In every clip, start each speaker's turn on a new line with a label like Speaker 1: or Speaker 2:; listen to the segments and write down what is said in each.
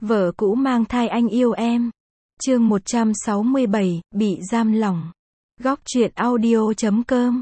Speaker 1: Vợ cũ mang thai anh yêu em. Chương 167, bị giam lỏng. Góc truyện audio.com.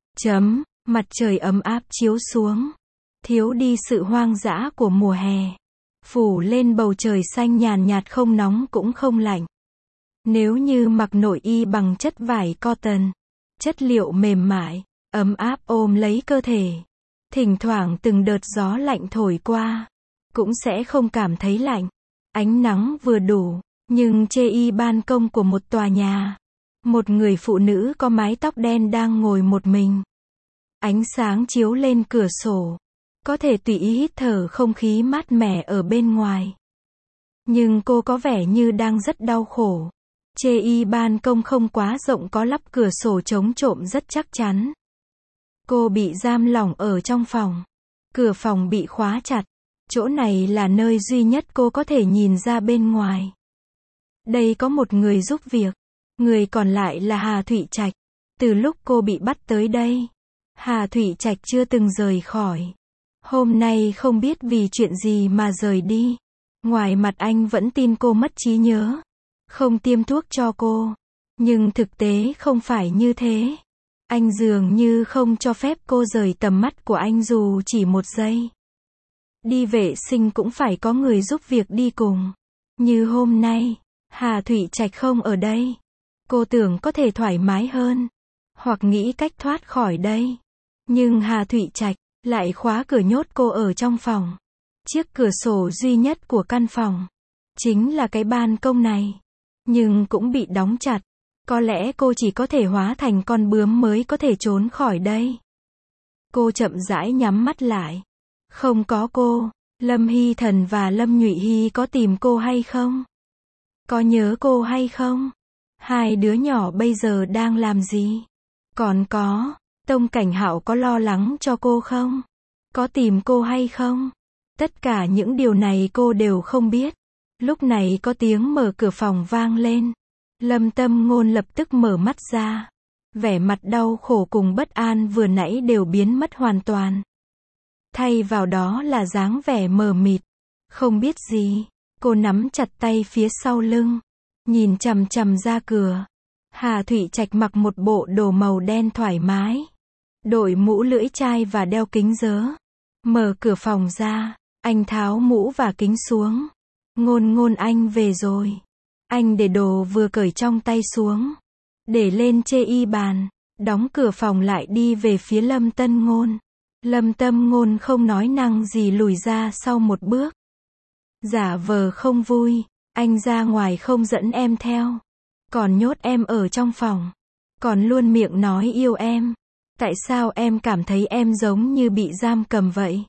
Speaker 1: Mặt trời ấm áp chiếu xuống. Thiếu đi sự hoang dã của mùa hè. Phủ lên bầu trời xanh nhàn nhạt, không nóng cũng không lạnh. Nếu như mặc nội y bằng chất vải cotton, chất liệu mềm mại, ấm áp ôm lấy cơ thể. Thỉnh thoảng từng đợt gió lạnh thổi qua, cũng sẽ không cảm thấy lạnh. Ánh nắng vừa đủ, nhưng trên ban công của một tòa nhà, một người phụ nữ có mái tóc đen đang ngồi một mình. Ánh sáng chiếu lên cửa sổ, có thể tùy ý hít thở không khí mát mẻ ở bên ngoài. Nhưng cô có vẻ như đang rất đau khổ. Trên ban công không quá rộng, có lắp cửa sổ chống trộm rất chắc chắn. Cô bị giam lỏng ở trong phòng. Cửa phòng bị khóa chặt. Chỗ này là nơi duy nhất cô có thể nhìn ra bên ngoài. Đây có một người giúp việc. Người còn lại là Hà Thụy Trạch. Từ lúc cô bị bắt tới đây, Hà Thụy Trạch chưa từng rời khỏi. Hôm nay không biết vì chuyện gì mà rời đi. Ngoài mặt anh vẫn tin cô mất trí nhớ, không tiêm thuốc cho cô. Nhưng thực tế không phải như thế. Anh dường như không cho phép cô rời tầm mắt của anh dù chỉ một giây. Đi vệ sinh cũng phải có người giúp việc đi cùng. Như hôm nay, Hà Thụy Trạch không ở đây. Cô tưởng có thể thoải mái hơn, hoặc nghĩ cách thoát khỏi đây. Nhưng Hà Thụy Trạch lại khóa cửa nhốt cô ở trong phòng. Chiếc cửa sổ duy nhất của căn phòng chính là cái ban công này, nhưng cũng bị đóng chặt. Có lẽ cô chỉ có thể hóa thành con bướm mới có thể trốn khỏi đây. Cô chậm rãi nhắm mắt lại. Không có cô, Lâm Hy Thần và Lâm Nhụy Hy có tìm cô hay không? Có nhớ cô hay không? Hai đứa nhỏ bây giờ đang làm gì? Còn có, Tông Cảnh Hạo có lo lắng cho cô không? Có tìm cô hay không? Tất cả những điều này cô đều không biết. Lúc này có tiếng mở cửa phòng vang lên. Lâm Tâm Ngôn lập tức mở mắt ra. Vẻ mặt đau khổ cùng bất an vừa nãy đều biến mất hoàn toàn. Thay vào đó là dáng vẻ mờ mịt, không biết gì. Cô nắm chặt tay phía sau lưng, nhìn chằm chằm ra cửa. Hà Thụy Trạch mặc một bộ đồ màu đen thoải mái, đội mũ lưỡi chai và đeo kính rớ. Mở cửa phòng ra, anh tháo mũ và kính xuống. Ngôn Ngôn, anh về rồi. Anh để đồ vừa cởi trong tay xuống, để lên trên bàn, đóng cửa phòng lại đi về phía Lâm Tân Ngôn. Lâm Tâm Ngôn không nói năng gì lùi ra sau một bước. Giả vờ không vui, anh ra ngoài không dẫn em theo, còn nhốt em ở trong phòng, còn luôn miệng nói yêu em. Tại sao em cảm thấy em giống như bị giam cầm vậy?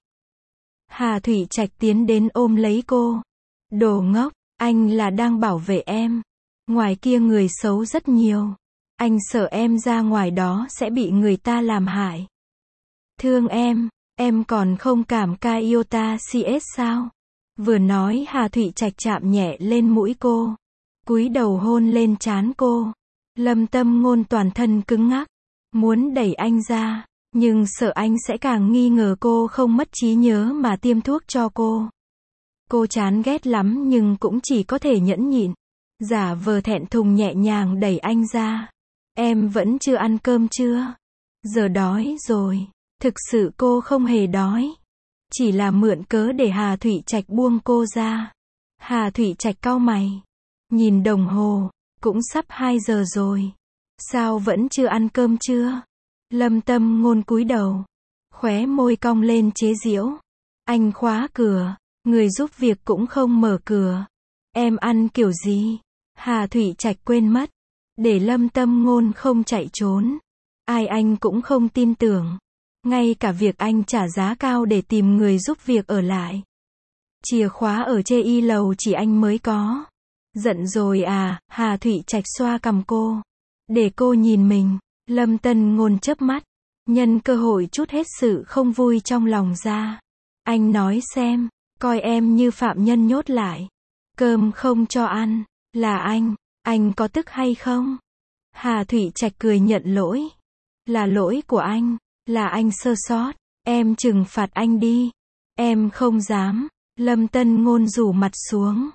Speaker 1: Hà Thụy Trạch tiến đến ôm lấy cô. Đồ ngốc, anh là đang bảo vệ em. Ngoài kia người xấu rất nhiều. Anh sợ em ra ngoài đó sẽ bị người ta làm hại. Thương em còn không cảm ca yêu ta CS sao? Vừa nói Hà Thụy Trạch chạm nhẹ lên mũi cô, cúi đầu hôn lên trán cô. Lâm Tâm Ngôn toàn thân cứng ngắc, muốn đẩy anh ra, nhưng sợ anh sẽ càng nghi ngờ cô không mất trí nhớ mà tiêm thuốc cho cô. Cô chán ghét lắm nhưng cũng chỉ có thể nhẫn nhịn, giả vờ thẹn thùng nhẹ nhàng đẩy anh ra. Em vẫn chưa ăn cơm chưa? Giờ đói rồi. Thực sự cô không hề đói, chỉ là mượn cớ để Hà Thụy Trạch buông cô ra. Hà Thụy Trạch cau mày, nhìn đồng hồ, cũng sắp 2 giờ rồi. Sao vẫn chưa ăn cơm chưa? Lâm Tâm Ngôn cúi đầu, khóe môi cong lên chế giễu. Anh khóa cửa, người giúp việc cũng không mở cửa. Em ăn kiểu gì? Hà Thụy Trạch quên mất, để Lâm Tâm Ngôn không chạy trốn. Ai anh cũng không tin tưởng. Ngay cả việc anh trả giá cao để tìm người giúp việc ở lại. Chìa khóa ở trên lầu chỉ anh mới có. Giận rồi à? Hà Thụy Trạch xoa cằm cô, để cô nhìn mình. Lâm Tân Ngôn chớp mắt, nhân cơ hội trút hết sự không vui trong lòng ra. Anh nói xem, coi em như phạm nhân nhốt lại, cơm không cho ăn, là anh có tức hay không? Hà Thụy Trạch cười nhận lỗi. Là lỗi của anh. Là anh sơ sót, em trừng phạt anh đi. Em không dám. Lâm Tân Ngôn rủ mặt xuống.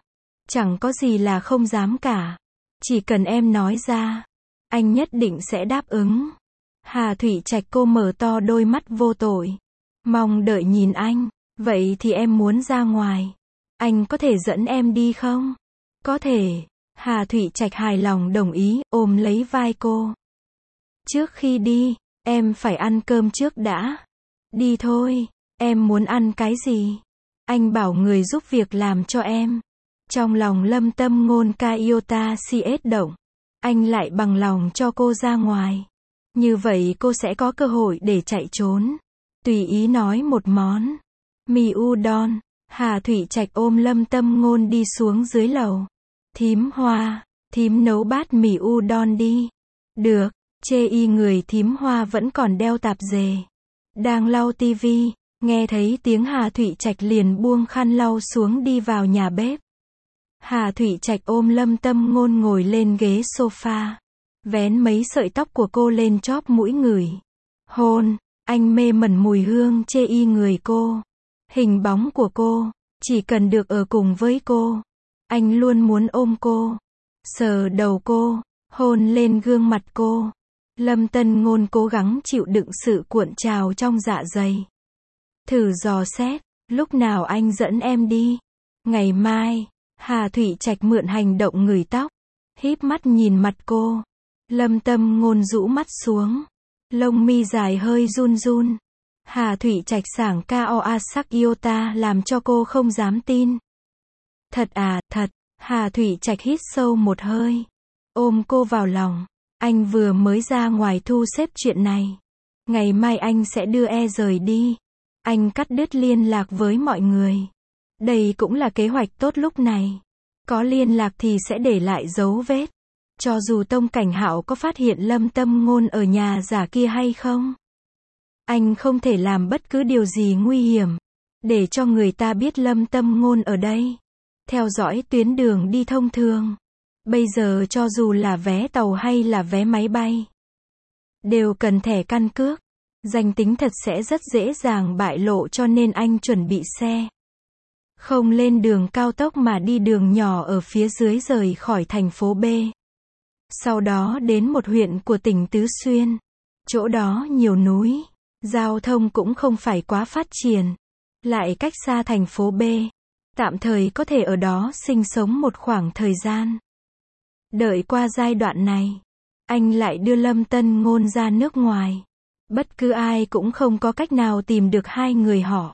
Speaker 1: Chẳng có gì là không dám cả. Chỉ cần em nói ra, anh nhất định sẽ đáp ứng. Hà Thụy Trạch cô mở to đôi mắt vô tội. Mong đợi nhìn anh. Vậy thì em muốn ra ngoài. Anh có thể dẫn em đi không? Có thể. Hà Thụy Trạch hài lòng đồng ý, ôm lấy vai cô. Trước khi đi, em phải ăn cơm trước đã. Đi thôi. Em muốn ăn cái gì? Anh bảo người giúp việc làm cho em. Trong lòng Lâm Tâm Ngôn Kaiota CS động. Anh lại bằng lòng cho cô ra ngoài. Như vậy cô sẽ có cơ hội để chạy trốn. Tùy ý nói một món. Mì udon. Hà Thụy Trạch ôm Lâm Tâm Ngôn đi xuống dưới lầu. Thím Hoa, thím nấu bát mì udon đi. Được. Chê y người thím Hoa vẫn còn đeo tạp dề. Đang lau tivi, nghe thấy tiếng Hà Thụy Trạch liền buông khăn lau xuống đi vào nhà bếp. Hà Thụy Trạch ôm Lâm Tâm Ngôn ngồi lên ghế sofa. Vén mấy sợi tóc của cô lên chóp mũi ngửi. Hôn, anh mê mẩn mùi hương chê y người cô. Hình bóng của cô, chỉ cần được ở cùng với cô. Anh luôn muốn ôm cô. Sờ đầu cô, hôn lên gương mặt cô. Lâm Tân Ngôn cố gắng chịu đựng sự cuộn trào trong dạ dày. Thử dò xét, lúc nào anh dẫn em đi? Ngày mai. Hà Thụy Trạch mượn hành động ngửi tóc. Híp mắt nhìn mặt cô. Lâm Tâm Ngôn rũ mắt xuống. Lông mi dài hơi run run. Hà Thụy Trạch sảng Koa sắc Iota làm cho cô không dám tin. Thật à, thật. Hà Thụy Trạch hít sâu một hơi. Ôm cô vào lòng. Anh vừa mới ra ngoài thu xếp chuyện này. Ngày mai anh sẽ đưa rời đi. Anh cắt đứt liên lạc với mọi người. Đây cũng là kế hoạch tốt lúc này. Có liên lạc thì sẽ để lại dấu vết. Cho dù Tông Cảnh Hạo có phát hiện Lâm Tâm Ngôn ở nhà giả kia hay không. Anh không thể làm bất cứ điều gì nguy hiểm. Để cho người ta biết Lâm Tâm Ngôn ở đây. Theo dõi tuyến đường đi thông thường. Bây giờ cho dù là vé tàu hay là vé máy bay. Đều cần thẻ căn cước. Danh tính thật sẽ rất dễ dàng bại lộ cho nên anh chuẩn bị xe. Không lên đường cao tốc mà đi đường nhỏ ở phía dưới rời khỏi thành phố B. Sau đó đến một huyện của tỉnh Tứ Xuyên. Chỗ đó nhiều núi. Giao thông cũng không phải quá phát triển. Lại cách xa thành phố B. Tạm thời có thể ở đó sinh sống một khoảng thời gian. Đợi qua giai đoạn này. Anh lại đưa Lâm Tân Ngôn ra nước ngoài. Bất cứ ai cũng không có cách nào tìm được hai người họ.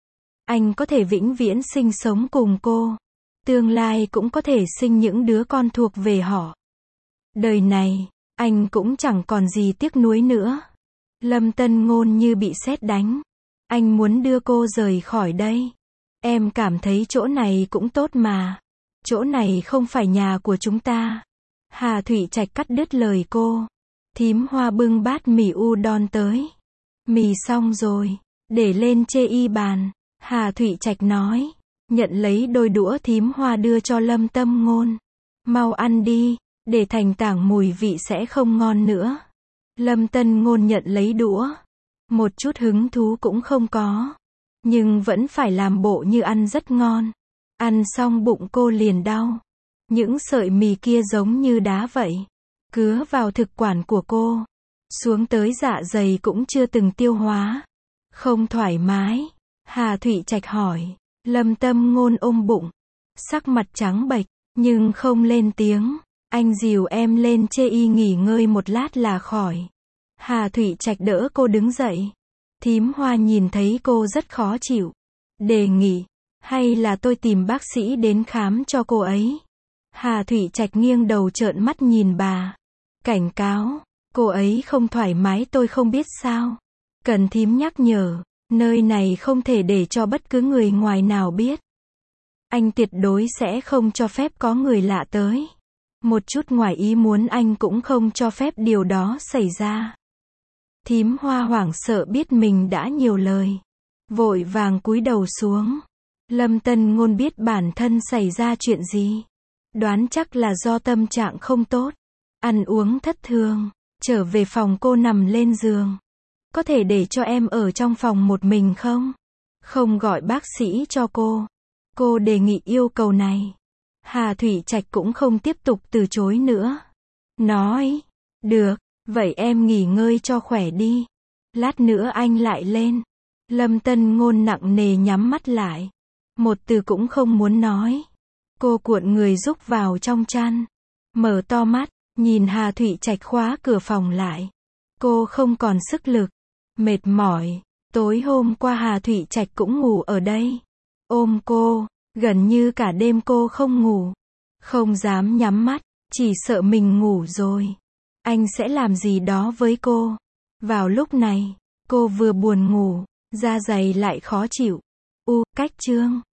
Speaker 1: Anh có thể vĩnh viễn sinh sống cùng cô. Tương lai cũng có thể sinh những đứa con thuộc về họ. Đời này, anh cũng chẳng còn gì tiếc nuối nữa. Lâm Tân Ngôn như bị sét đánh. Anh muốn đưa cô rời khỏi đây. Em cảm thấy chỗ này cũng tốt mà. Chỗ này không phải nhà của chúng ta. Hà Thụy Trạch cắt đứt lời cô. Thím Hoa bưng bát mì udon tới. Mì xong rồi. Để lên chê y bàn. Hà Thụy Trạch nói. Nhận lấy đôi đũa thím Hoa đưa cho Lâm Tâm Ngôn. Mau ăn đi. Để thành tảng mùi vị sẽ không ngon nữa. Lâm Tân Ngôn nhận lấy đũa. Một chút hứng thú cũng không có. Nhưng vẫn phải làm bộ như ăn rất ngon. Ăn xong bụng cô liền đau. Những sợi mì kia giống như đá vậy. Cứa vào thực quản của cô. Xuống tới dạ dày cũng chưa từng tiêu hóa. Không thoải mái. Hà Thụy Trạch hỏi. Lâm Tâm Ngôn ôm bụng. Sắc mặt trắng bệch. Nhưng không lên tiếng. Anh dìu em lên chê y nghỉ ngơi một lát là khỏi. Hà Thụy Trạch đỡ cô đứng dậy. Thím Hoa nhìn thấy cô rất khó chịu. Đề nghị. Hay là tôi tìm bác sĩ đến khám cho cô ấy. Hà Thụy Trạch nghiêng đầu trợn mắt nhìn bà. Cảnh cáo. Cô ấy không thoải mái tôi không biết sao. Cần thím nhắc nhở. Nơi này không thể để cho bất cứ người ngoài nào biết. Anh tuyệt đối sẽ không cho phép có người lạ tới. Một chút ngoài ý muốn anh cũng không cho phép điều đó xảy ra. Thím Hoa hoảng sợ biết mình đã nhiều lời. Vội vàng cúi đầu xuống. Lâm Tân Ngôn biết bản thân xảy ra chuyện gì. Đoán chắc là do tâm trạng không tốt. Ăn uống thất thường. Trở về phòng cô nằm lên giường. Có thể để cho em ở trong phòng một mình không? Không gọi bác sĩ cho cô. Cô đề nghị yêu cầu này. Hà Thủy Trạch cũng không tiếp tục từ chối nữa. Nói, được, vậy em nghỉ ngơi cho khỏe đi. Lát nữa anh lại lên. Lâm Tân Ngôn nặng nề nhắm mắt lại. Một từ cũng không muốn nói. Cô cuộn người rúc vào trong chăn. Mở to mắt, nhìn Hà Thủy Trạch khóa cửa phòng lại. Cô không còn sức lực. Mệt mỏi. Tối hôm qua Hà Thủy Trạch cũng ngủ ở đây. Ôm cô, gần như cả đêm cô không ngủ. Không dám nhắm mắt, chỉ sợ mình ngủ rồi. Anh sẽ làm gì đó với cô. Vào lúc này, cô vừa buồn ngủ, da dày lại khó chịu. Cách chương